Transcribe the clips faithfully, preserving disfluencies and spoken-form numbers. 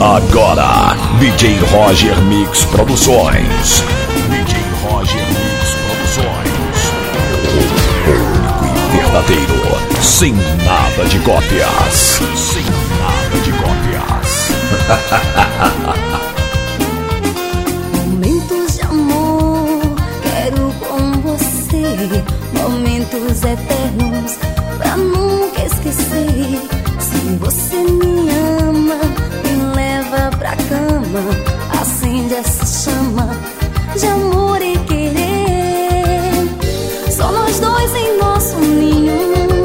Agora, D J Roger Mix Produções. D J Roger Mix Produções. O único e verdadeiro, sem nada de cópias. Sem nada de cópias. Momentos de amor, quero com você. Momentos eternos, pra nunca esquecer. Se você me ama, me leva pra cama, acende essa chama de amor e querer. Só nós dois em nosso ninho,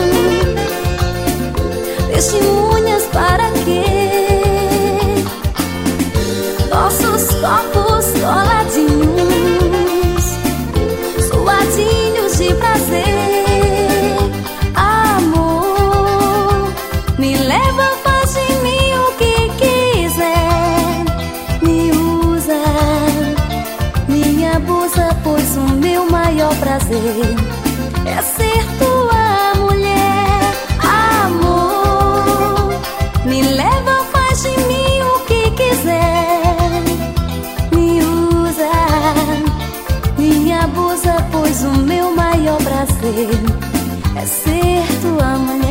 testemunhas para quê? Nossos corpos coladinhos, suadinhos de prazer. Amor, me leva, faz de mim o que quiser. Me usa, me abusa, pois o meu maior prazer é ser tua mulher. Amor, me leva, faz de mim o que quiser. Me usa, me abusa, pois o meu maior prazer é ser tua mulher.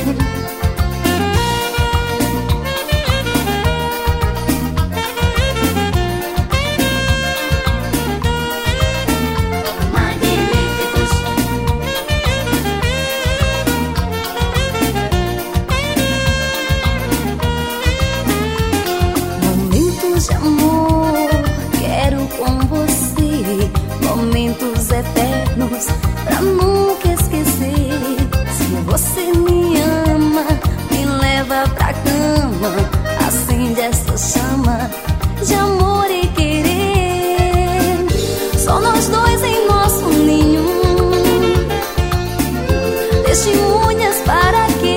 Momentos de amor, quero com você. Momentos eternos, pra nunca esquecer. Se você me ama, me leva pra cama, acende essa chama de amor e querer. Só nós dois em nosso ninho, testemunhas para quê?